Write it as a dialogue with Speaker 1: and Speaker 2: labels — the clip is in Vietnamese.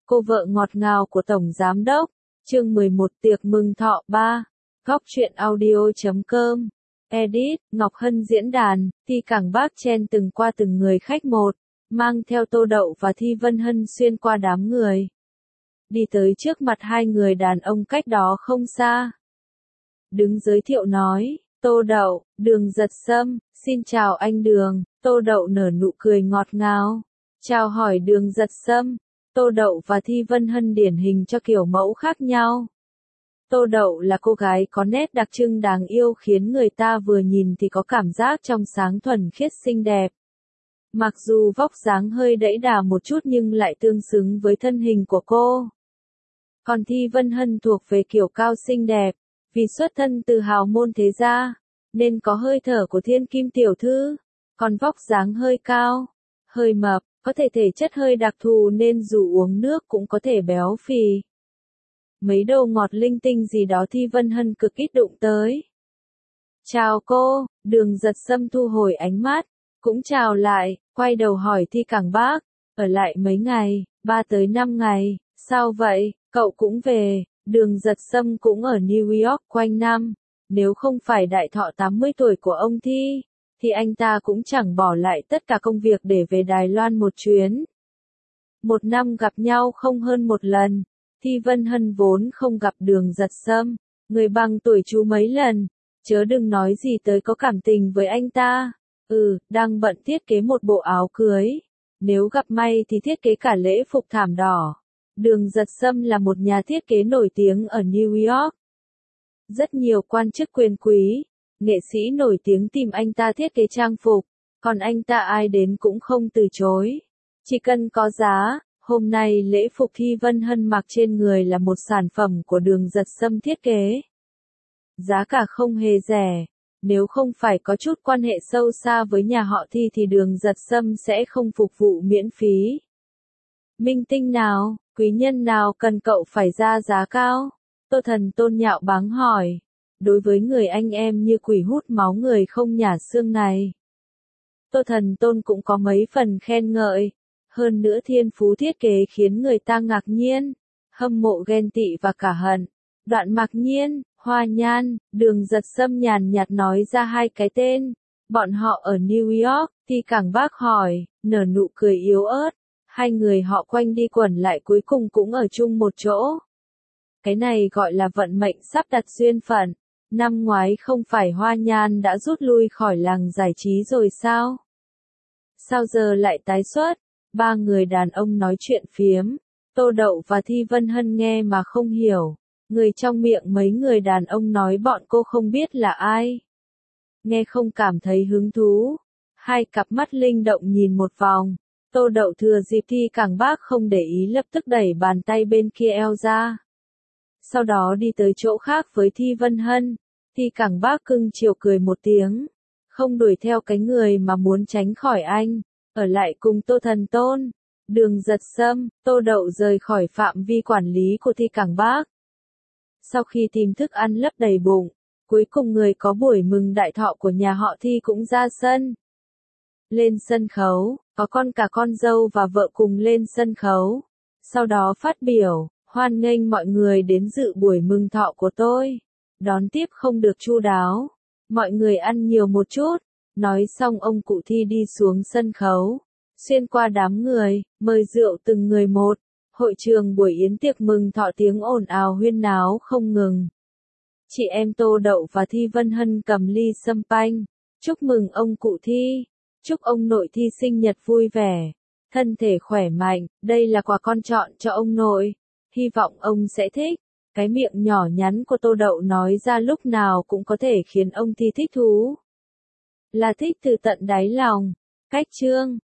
Speaker 1: Cô vợ ngọt ngào của Tổng Giám Đốc. Chương 11 tiệc mừng thọ 3. Góc truyện audio.com. Edit, Ngọc Hân diễn đàn, Thi Cảng Bác chen từng qua từng người khách một, mang theo Tô Đậu và Thi Vân Hân xuyên qua đám người. Đi tới trước mặt hai người đàn ông cách đó không xa. Đứng giới thiệu nói, Tô Đậu, Đường Giật Sâm, xin chào anh Đường. Tô Đậu nở nụ cười ngọt ngào. Chào hỏi Đường Giật Sâm. Tô Đậu và Thi Vân Hân điển hình cho kiểu mẫu khác nhau. Tô Đậu là cô gái có nét đặc trưng đáng yêu khiến người ta vừa nhìn thì có cảm giác trong sáng thuần khiết xinh đẹp. Mặc dù vóc dáng hơi đẫy đà một chút nhưng lại tương xứng với thân hình của cô. Còn Thi Vân Hân thuộc về kiểu cao xinh đẹp, vì xuất thân từ hào môn thế gia, nên có hơi thở của thiên kim tiểu thư, còn vóc dáng hơi cao, hơi mập, có thể chất hơi đặc thù nên dù uống nước cũng có thể béo phì. Mấy đồ ngọt linh tinh gì đó Thi Vân Hân cực ít đụng tới. Chào cô. Đường Giật Sâm thu hồi ánh mắt, cũng chào lại, quay đầu hỏi Thi Cảng Bác, ở lại mấy ngày, 3 tới 5 ngày, sao vậy, cậu cũng về. Đường Giật Sâm cũng ở New York quanh năm, nếu không phải đại thọ 80 tuổi của ông Thi, thì anh ta cũng chẳng bỏ lại tất cả công việc để về Đài Loan một chuyến. Một năm gặp nhau không hơn một lần, Thi Vân Hân vốn không gặp Đường Giật Sâm, người bằng tuổi chú mấy lần, chớ đừng nói gì tới có cảm tình với anh ta. Đang bận thiết kế một bộ áo cưới, nếu gặp may thì thiết kế cả lễ phục thảm đỏ. Đường Giật Sâm là một nhà thiết kế nổi tiếng ở New York. Rất nhiều quan chức quyền quý, nghệ sĩ nổi tiếng tìm anh ta thiết kế trang phục, còn anh ta ai đến cũng không từ chối. Chỉ cần có giá, hôm nay lễ phục Thi Vân Hân mặc trên người là một sản phẩm của Đường Giật Sâm thiết kế. Giá cả không hề rẻ, nếu không phải có chút quan hệ sâu xa với nhà họ Thi thì Đường Giật Sâm sẽ không phục vụ miễn phí. Minh tinh nào, quý nhân nào cần cậu phải ra giá cao? Tô Thần Tôn nhạo báng hỏi. Đối với người anh em như quỷ hút máu người không nhả xương này, Tô Thần Tôn cũng có mấy phần khen ngợi. Hơn nữa thiên phú thiết kế khiến người ta ngạc nhiên, hâm mộ ghen tị và cả hận. Đoạn Mạc Nhiên, Hoa Nhan, Đường Giật Sâm nhàn nhạt nói ra hai cái tên. Bọn họ ở New York. Thi Cảng Bác hỏi, nở nụ cười yếu ớt. Hai người họ quanh đi quẩn lại cuối cùng cũng ở chung một chỗ. Cái này gọi là vận mệnh sắp đặt duyên phận. Năm ngoái không phải Hoa Nhan đã rút lui khỏi làng giải trí rồi sao? Sao giờ lại tái xuất? Ba người đàn ông nói chuyện phiếm. Tô Đậu và Thi Vân Hân nghe mà không hiểu. Người trong miệng mấy người đàn ông nói bọn cô không biết là ai. Nghe không cảm thấy hứng thú. Hai cặp mắt linh động nhìn một vòng. Tô Đậu thừa dịp Thi Cảng Bác không để ý lập tức đẩy bàn tay bên kia eo ra. Sau đó đi tới chỗ khác với Thi Vân Hân. Thi Cảng Bác cưng chiều cười một tiếng. Không đuổi theo cái người mà muốn tránh khỏi anh. Ở lại cùng Tô Thần Tôn. Đường Giật Sâm, Tô Đậu rời khỏi phạm vi quản lý của Thi Cảng Bác. Sau khi tìm thức ăn lấp đầy bụng, cuối cùng người có buổi mừng đại thọ của nhà họ Thi cũng ra sân. Lên sân khấu, có cả con dâu và vợ cùng lên sân khấu. Sau đó phát biểu, hoan nghênh mọi người đến dự buổi mừng thọ của tôi. Đón tiếp không được chu đáo. Mọi người ăn nhiều một chút. Nói xong ông cụ Thi đi xuống sân khấu. Xuyên qua đám người, mời rượu từng người một. Hội trường buổi yến tiệc mừng thọ tiếng ồn ào huyên náo không ngừng. Chị em Tô Đậu và Thi Vân Hân cầm ly sâm panh. Chúc mừng ông cụ Thi. Chúc ông nội Thi sinh nhật vui vẻ. Thân thể khỏe mạnh, đây là quà con chọn cho ông nội. Hy vọng ông sẽ thích. Cái miệng nhỏ nhắn của Tô Đậu nói ra lúc nào cũng có thể khiến ông Thi thích thú. Là thích từ tận đáy lòng. Cách chương.